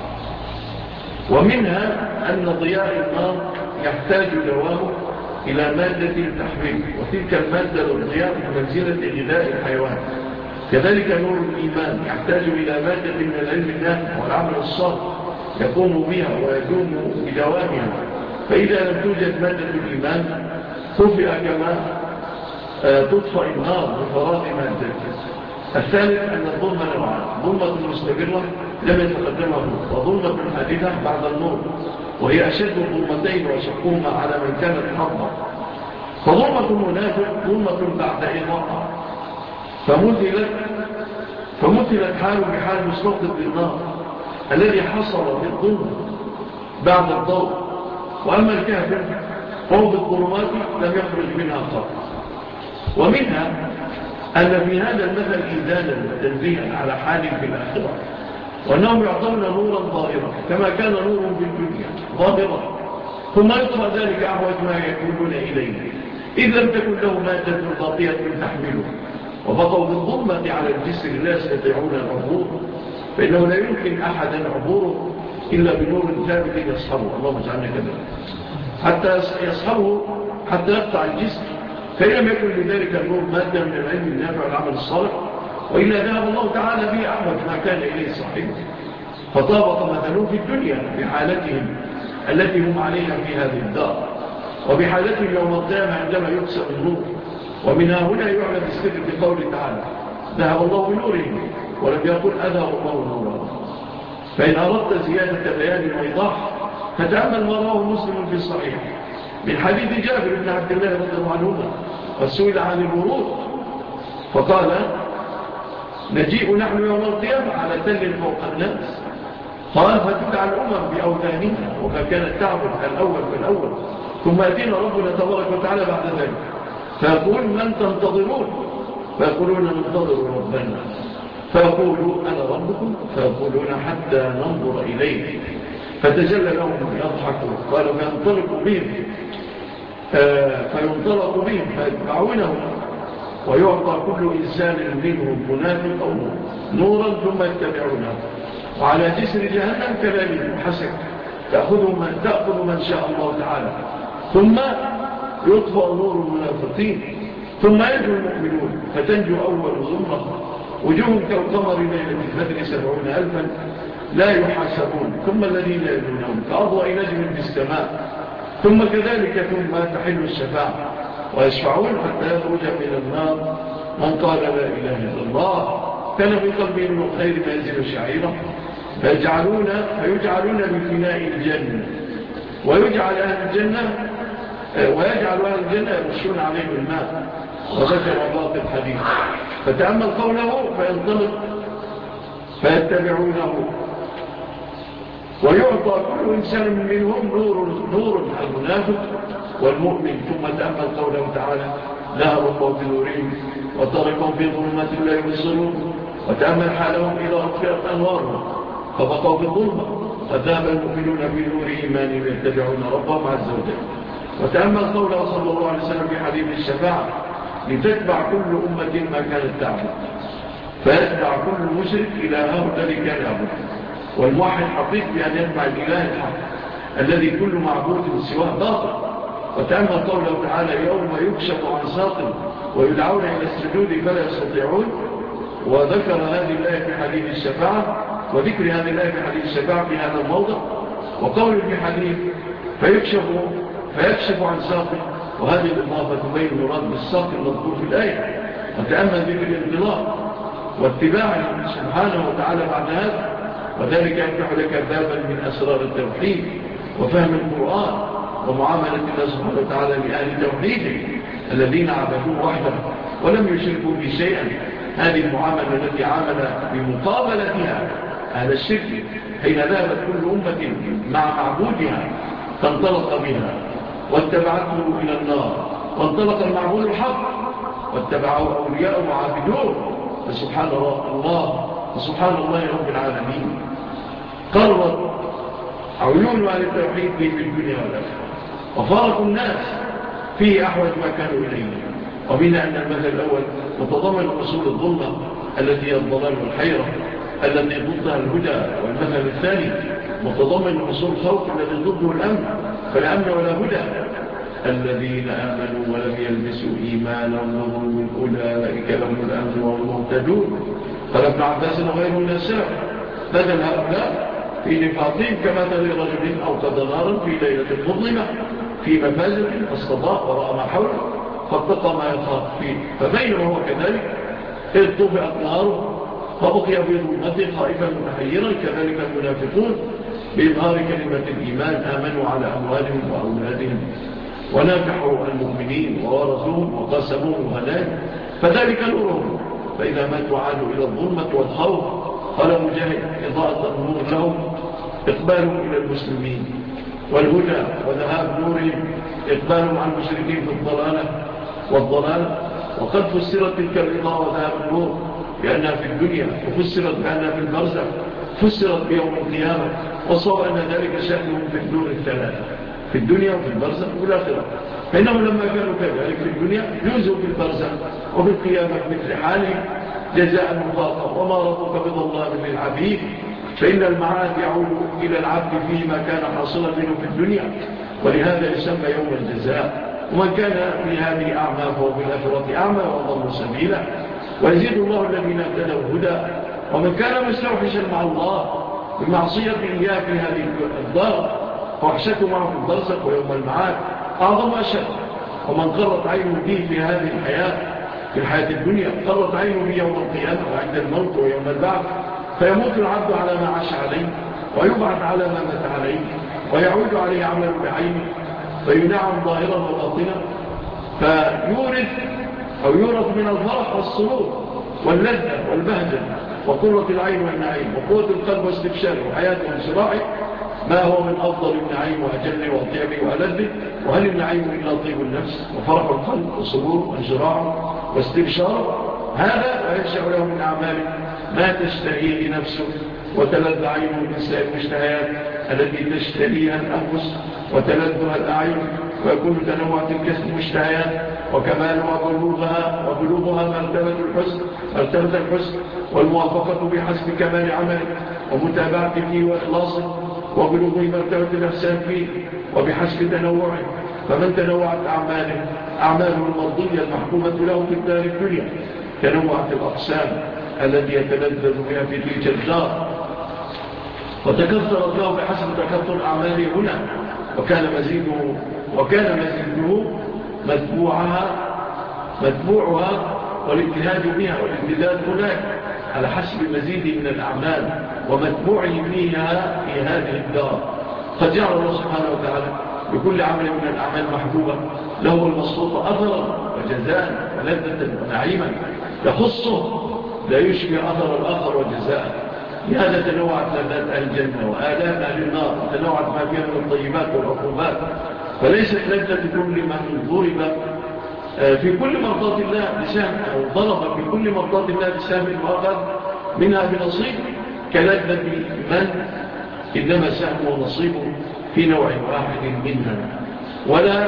ومنها أن ضياء النار يحتاج دوامه إلى مادة تحمله، وتلك المادة للضياء بمنزلة غذاء الحيوان. كذلك نور الإيمان يحتاج إلى مادة من العلم النافع والعمل الصالح يقوم بها ويدوم بدوامها، فإذا لم توجد مادة الإيمان طفئ كما تطفئ النار بفراغ مادته. الثالث أن الظلمة نوعان: ظلمة مستمرة لم يتقدمها نور، وظلمة حادثة بعد النور، وهي أشد الظلمتين وشقهما على من كانت حظا. فظلمة المنافق ظلمة بعد إضاءة، فمثلت فمثلت حاله بحال مستوقد بالنار الذي حصل بالظلمة بعد الضوء. وأما الكافر فهو بالظلمات لم يخرج منها قط. ومنها أن في هذا المثل إيذانا وتنبيها على حال في الآخرة، وأنهم يعطون نورا ظاهرا كما كان نور بالدنيا ظاهرا، ثم يطفى ذلك أعوج ما يكونون إليه إذ لم تكن له مادة باقية تحمله، وبقوا بالظلمة على الجسر لا يستطيعون العبور، فإنه لا يمكن أحدا عبوره إلا بنور ثابت يصحبه. اللهم اجعلنا كذلك حتى يصحبه حتى يقطع الجسر، فإن لم يكن لذلك النور مادة من العلم النافع والعمل الصالح، وإلا ذهب الله تعالى به أحمد ما كان إليه صاحبه، فطابق مثلون في الدنيا بحالتهم التي هم عليها في هذه الدار، وبحالتهم يوم القيامة عندما يكسر النور. ومنها هنا يعلم السر بقوله تعالى ذهب الله بنورهم، ولم يقل أذهب الله نورهم. فإن أردت زيادة بيان وإيضاح فتأمل ما رواه مسلم في الصحيح من حديث جابر بن عبد الله رضي الله عنهما، والسئل عن الورود فقال نجيء نحن يوم القيامة على تل فوق الناس، قال فتدعى الأمم بأوثانها وما كانت تعبد الأول فالأول، ثم أتينا ربنا تبارك وتعالى بعد ذلك فيقول من تنتظرون؟ فيقولون ننتظر ربنا، فيقولوا أنا ربكم، فيقولون حتى ننظر إليه، فتجلى لهم يضحكوا، قالوا فينطلق بهم آه فينطلق بهم فيتبعونهم، ويعطى كل إنسان منهم منافق أو نورا ثم يتبعونه وعلى جسر جهنم كذلك حسك تأخذ من, تأخذ من شاء الله تعالى ثم يطفأ نور المنافقين ثم ينجو المؤمنون فتنجو أول زمرة وجوه كالقمر ليلة البدر سبعون ألفا لا يحاسبون ثم الذين يدونهم كأضواء نجم في السماء ثم كذلك ثم تحل الشفاعة ويشفعون حتى يخرج من النار من قال لا إله إلا الله كان في قلبه من الخير ما ينزل شعيرا فيجعلون, فيجعلون بفناء الجنة ويجعل أهل الجنة ويجعل أهل الجنة يرشون عليهم الماء وذكر الله في الحديث فتأمل قوله فينطلق فيتبعونه ويعطى كل إنسان منهم نور, نور المنافق والمؤمن ثم تأمل قوله تعالى ذهب الله بنورهم وطرقهم في ظلمات لا يبصرون وتأمل حالهم إذا أطفئت أنوارهم فبقوا في الظلمة فذهب المؤمنون بنور إيمانهم يتبعون ربهم عز وجل وتأمل قوله صلى الله عليه وسلم في حديث الشفاعة لتتبع كل أمة ما كانت تعبد فيتبع كل مشرك إلهه الذي كان يعبد والموحد حقيق بأن يتبع الإله الحق الذي كل معبود سواه باطل وتأمل قوله تعالى يوم يكشف عن ساق ويدعون إلى السجود فلا يستطيعون وذكر هذه الآية في حديث الشفاعة وذكر هذه الآية في حديث الشفاعة في هذا الموضع وقول في حديث فيكشف, فيكشف عن ساق وهذه الإضافة تبين المراد بالساق المذكور في الآية وتأمل ذكر الانطلاق واتباعه سبحانه وتعالى بعد هذا وذلك يفتح لك بابا من أسرار التوحيد وفهم القرآن ومعاملة الله سبحانه وتعالى لأهل توحيده الذين عبدوه وحده ولم يشركوا به شيئا هذه المعاملة التي عامل بمقابلتها أهل الشرك حين ذهبت كل أمة مع معبودها فانطلق بها واتبعته إلى النار وانطلق المعبود الحق واتبعه أولياء وعابدوه فسبحان الله فسبحان الله رب العالمين قررت عيون أهل التوحيد في الدنيا والآخرة وفارقوا الناس فيه أحوج ما كانوا إليه ومنها أن المثل الأول متضمن أصول الظلمة التي هي الضلال والحيرة التي ضدها الهدى والمثل الثاني متضمن أصول الخوف الذي ضده الأمن فلا أمن ولا هدى الذين آمنوا ولم يلبسوا إيمانهم أولئك لهم الأمن وهم مهتدون قال ابن عباس وغيره من السلف بدل هؤلاء في نفاقهم كمثل رجل أوقد نارا في ليلة مظلمة في مفازة الصداء وراء ما حوله فاتقى ما يخاف فيه فبينما هو كذلك إذ طفئت ناره فبقي في ظلمته خائفا متحيرا كذلك المنافقون بإظهار كلمة الإيمان آمنوا على أموالهم وأولادهم ونافحوا المؤمنين وورثوهم وقسموهم غنائم فذلك نورهم فإذا ماتوا عادوا إلى الظلمة والخوف قال مجاهد إضاءة النور لهم إقبالهم إلى المسلمين والهدى وذهاب نورهم إقبالهم عن المشركين في الضلالة والضلال وقد فسرت تلك الإضاءة وذهاب النور بأنها في الدنيا وفسرت بأنها في البرزخ فسرت بيوم القيامة وصار أن ذلك شأنهم في النور الثلاثة في الدنيا وفي البرزخ والآخرة فإنهم لما كانوا كذلك في الدنيا جوزوا في البرزخ وفي القيامة مثل حالهم جزاء مفاقا وما ربك بظلام للعبيد فإن المعاد يعود إلى العبد فيما كان حاصلا منه في الدنيا ولهذا يسمى يوم الجزاء ومن كان في هذه أعمى فهو في الآخرة أعمى وأضل سبيلا ويزيد الله الذين اهتدوا هدى ومن كان مستوحشا مع الله بمعصية إياه في هذه الدار فوحشته معه في البرزخ ويوم المعاد أعظم أشد ومن قرت عينه به في هذه الحياة في الحياة الدنيا قرت عينه به يوم القيامة وعند الموت ويوم البعث فيموت العبد على ما عاش عليه ويبعث على ما مات عليه ويعود عليه عمل بعينه فينعم ظاهرا وباطنا فيورث أو يورث من الفرح والسرور واللذة والبهجة وقرة العين والنعيم وقوة القلب واستبشاره وحياة وانصراعه ما هو من أفضل النعيم وأجل وأطيب وألذ وهل النعيم إلا طيب النفس وفرح القلب وسرور وانصراعه واستبشاره هذا وينشأ له من أعماله ما تشتهيه نفسه وتلذ عينه من سائر المشتهيات التي تشتهيها الأنفس وتلذها الأعين ويكون تنوع تلك المشتهيات وكمالها وبلوغها وبلوغها مرتبة الحسن مرتبة الحسن والموافقة بحسب كمال عمله ومتابعته فيه وإخلاصه وبلوغ مرتبة الإحسان فيه وبحسب تنوعه. فمن تنوعت أعماله أعماله المرضية المحكومة له في الدار الدنيا تنوعت الأقسام التي يتلذذ بها في تلك الدار وتكثرت له بحسب تكثر أعماله هنا وكان مزيده وكان مزيده متبوعها متبوعها والاجتهاد بها والامتداد هناك على حسب المزيد من الأعمال ومتبوعه فيها في هذه الدار. قد جعل الله سبحانه وتعالى بكل عمل من الأعمال محبوبة له المصروف أثرا وجزاء ولذة ونعيما يخصه لا يشبه أثر الآخر وجزاء. لهذا تنوعت لذات أهل الجنة وآلام أهل النار وتنوعت ما فيها من الطيبات والعقوبات. فليست لذة كل من ضرب في كل مرضات الله بسهم أو ضرب في كل مرضات الله بسهم وأخذ منها بنصيب كلذة من إنما سهم ونصيبه في نوع واحد منها. ولا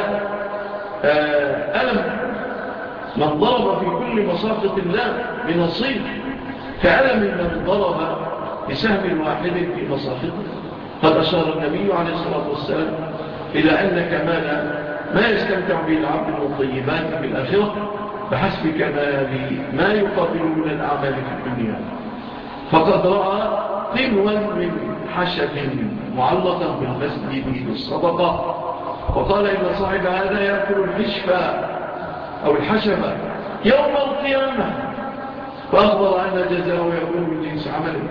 ألم من ضرب في كل مساقط الله بنصيب كألم من ضرب بسهم واحد في مساقطه. قد أشار النبي عليه الصلاة والسلام إلى أن كمال ما يستمتع به العبد من الطيبات في الآخرة بحسب كمال ما يقابل من الأعمال في الدنيا. فقد رأى قنوا من حشب معلقا بالمسجد بالصدقة وقال إن صاحب هذا يأكل الحشفة أو الحشبة يوم القيامة فأخبر أن جزاءه يكون من جنس عمله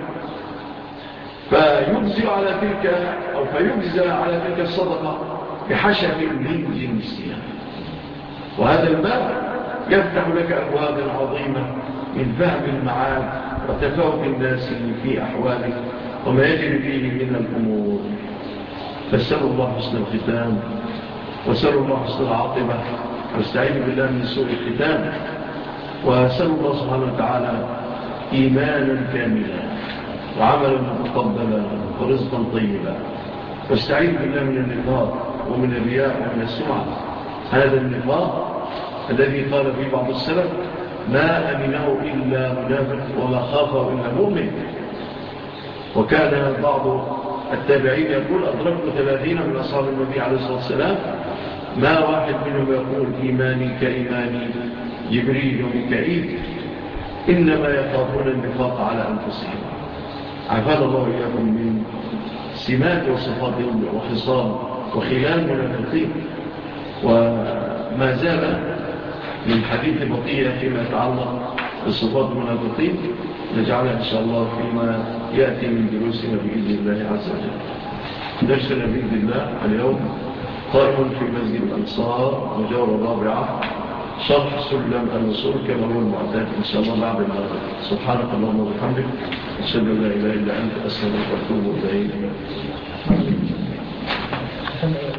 فيجزي على تلك أو فيجزى على تلك الصدقة بحشب من جنسها. وهذا الباب يفتح لك أبوابا عظيمة من فهم المعاد وتفاوت الناس في أحواله وما يجري فيه من الأمور. فاسألوا الله حسن الختام واسألوا الله حسن العاقبة واستعينوا بالله من سوء الختام واسألوا الله سبحانه وتعالى إيمانا كاملا وعملا متقبلا ورزقا طيبا واستعينوا بالله من النفاق ومن الرياء ومن السمعة. هذا النفاق الذي قال فيه بعض السلف ما أمنه إلا منافق وما خافه إلا مؤمن. وكان بعض التابعين يقول أدركت ثلاثين من أصحاب النبي عليه الصلاة والسلام ما واحد منهم يقول إيماني كإيماني جبريل وميكائيل إنما يخافون النفاق على أنفسهم. عافانا الله إياكم من سمات وصفات وخصام وخلال منافقين. وما زال من حديث بقية فيما يتعلق بصفات المنافقين نجعلها إن شاء الله فيما يأتي من دروسنا بإذن الله عز وجل. درسنا بإذن الله اليوم قائم في مسجد الأنصار مجاورة الرابعة شرح سلم الوصول كما هو المعتاد إن شاء الله بعد المغرب. سبحانك اللهم وبحمدك أشهد أن لا إله إلا أنت أستغفرك وأتوب إليك.